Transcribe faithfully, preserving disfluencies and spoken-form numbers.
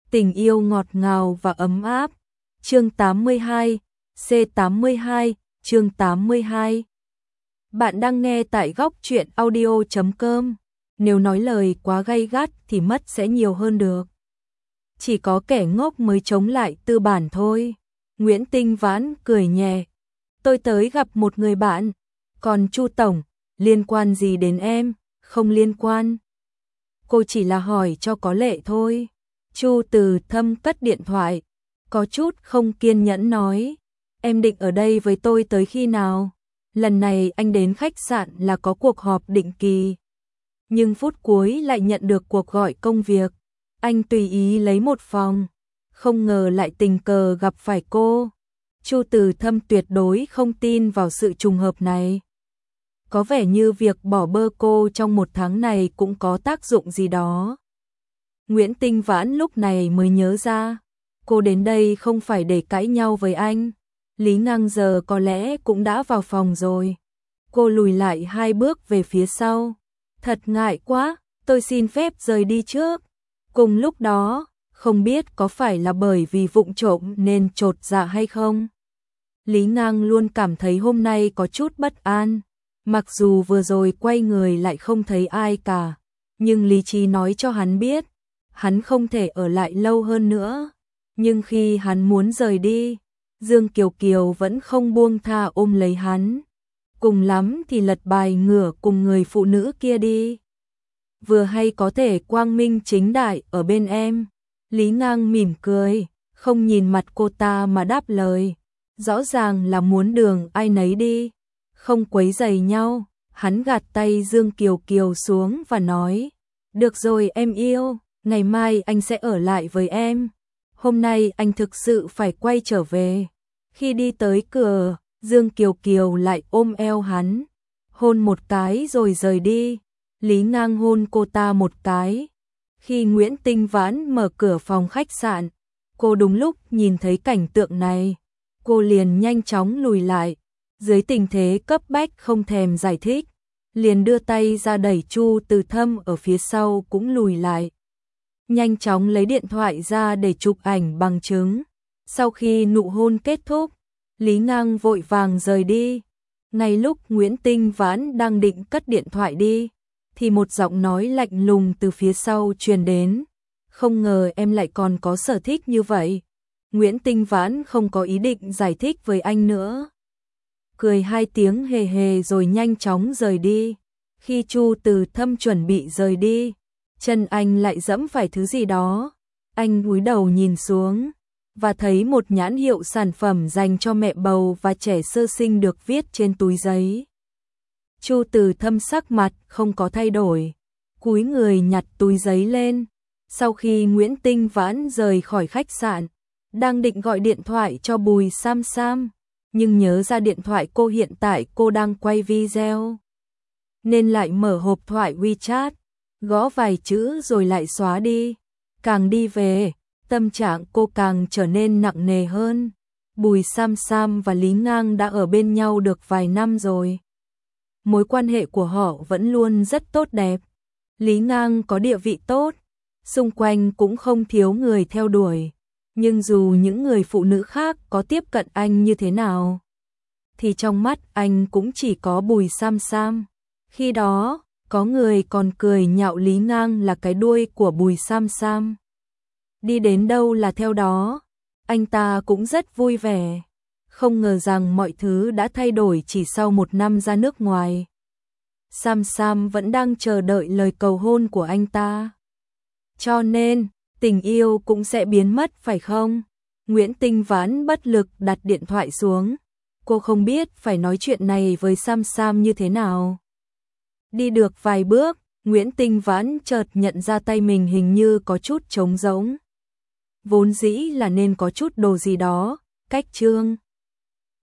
Tình yêu ngọt ngào và ấm áp. Chương tám mươi hai, C tám mươi hai, chương tám mươi hai. Bạn đang nghe tại góc truyện audio chấm com. Nếu nói lời quá gay gắt thì mất sẽ nhiều hơn được. Chỉ có kẻ ngốc mới chống lại tư bản thôi. Nguyễn Tinh Vãn cười nhẹ. Tôi tới gặp một người bạn. Còn Chu Tổng, liên quan gì đến em? Không liên quan. Cô chỉ là hỏi cho có lệ thôi. Chu Từ Thâm cất điện thoại, có chút không kiên nhẫn nói, em định ở đây với tôi tới khi nào? Lần này anh đến khách sạn là có cuộc họp định kỳ, nhưng phút cuối lại nhận được cuộc gọi công việc, anh tùy ý lấy một phòng, không ngờ lại tình cờ gặp phải cô. Chu Từ Thâm tuyệt đối không tin vào sự trùng hợp này. Có vẻ như việc bỏ bơ cô trong một tháng này cũng có tác dụng gì đó. Nguyễn Tinh Vãn lúc này mới nhớ ra, cô đến đây không phải để cãi nhau với anh. Lý Ngang giờ có lẽ cũng đã vào phòng rồi. Cô lùi lại hai bước về phía sau. Thật ngại quá, tôi xin phép rời đi trước. Cùng lúc đó, không biết có phải là bởi vì vụng trộm nên chột dạ hay không. Lý Ngang luôn cảm thấy hôm nay có chút bất an. Mặc dù vừa rồi quay người lại không thấy ai cả, nhưng lý trí nói cho hắn biết, hắn không thể ở lại lâu hơn nữa. Nhưng khi hắn muốn rời đi, Dương Kiều Kiều vẫn không buông tha ôm lấy hắn. Cùng lắm thì lật bài ngửa cùng người phụ nữ kia đi. Vừa hay có thể quang minh chính đại ở bên em. Lý Ngang mỉm cười, không nhìn mặt cô ta mà đáp lời. Rõ ràng là muốn đường ai nấy đi, không quấy rầy nhau. Hắn gạt tay Dương Kiều Kiều xuống và nói, được rồi em yêu, ngày mai anh sẽ ở lại với em. Hôm nay anh thực sự phải quay trở về. Khi đi tới cửa, Dương Kiều Kiều lại ôm eo hắn, hôn một cái rồi rời đi. Lý Ngang hôn cô ta một cái. Khi Nguyễn Tinh Vãn mở cửa phòng khách sạn, cô đúng lúc nhìn thấy cảnh tượng này. Cô liền nhanh chóng lùi lại, dưới tình thế cấp bách không thèm giải thích, liền đưa tay ra đẩy Chu Từ Thâm ở phía sau cũng lùi lại. Nhanh chóng lấy điện thoại ra để chụp ảnh bằng chứng. Sau khi nụ hôn kết thúc, Lý Ngang vội vàng rời đi. Ngay lúc Nguyễn Tinh Vãn đang định cất điện thoại đi, thì một giọng nói lạnh lùng từ phía sau truyền đến. Không ngờ em lại còn có sở thích như vậy. Nguyễn Tinh Vãn không có ý định giải thích với anh nữa. Cười hai tiếng hề hề rồi nhanh chóng rời đi. Khi Chu Từ Thâm chuẩn bị rời đi, chân anh lại dẫm phải thứ gì đó. Anh cúi đầu nhìn xuống và thấy một nhãn hiệu sản phẩm dành cho mẹ bầu và trẻ sơ sinh được viết trên túi giấy. Chu Từ Thâm sắc mặt không có thay đổi, cúi người nhặt túi giấy lên. Sau khi Nguyễn Tinh Vãn rời khỏi khách sạn, đang định gọi điện thoại cho Bùi Sam Sam, nhưng nhớ ra điện thoại cô hiện tại cô đang quay video, nên lại mở hộp thoại WeChat, gõ vài chữ rồi lại xóa đi. Càng đi về, tâm trạng cô càng trở nên nặng nề hơn. Bùi Sam Sam và Lý Ngang đã ở bên nhau được vài năm rồi. Mối quan hệ của họ vẫn luôn rất tốt đẹp. Lý Ngang có địa vị tốt, xung quanh cũng không thiếu người theo đuổi. Nhưng dù những người phụ nữ khác có tiếp cận anh như thế nào, thì trong mắt anh cũng chỉ có Bùi Sam Sam. Khi đó, có người còn cười nhạo Lý Ngang là cái đuôi của Bùi Sam Sam. Đi đến đâu là theo đó, anh ta cũng rất vui vẻ. Không ngờ rằng mọi thứ đã thay đổi chỉ sau một năm ra nước ngoài. Sam Sam vẫn đang chờ đợi lời cầu hôn của anh ta. Cho nên, tình yêu cũng sẽ biến mất phải không? Nguyễn Tinh Vãn bất lực đặt điện thoại xuống. Cô không biết phải nói chuyện này với Sam Sam như thế nào. Đi được vài bước, Nguyễn Tinh Vãn chợt nhận ra tay mình hình như có chút trống rỗng. Vốn dĩ là nên có chút đồ gì đó, cách trương.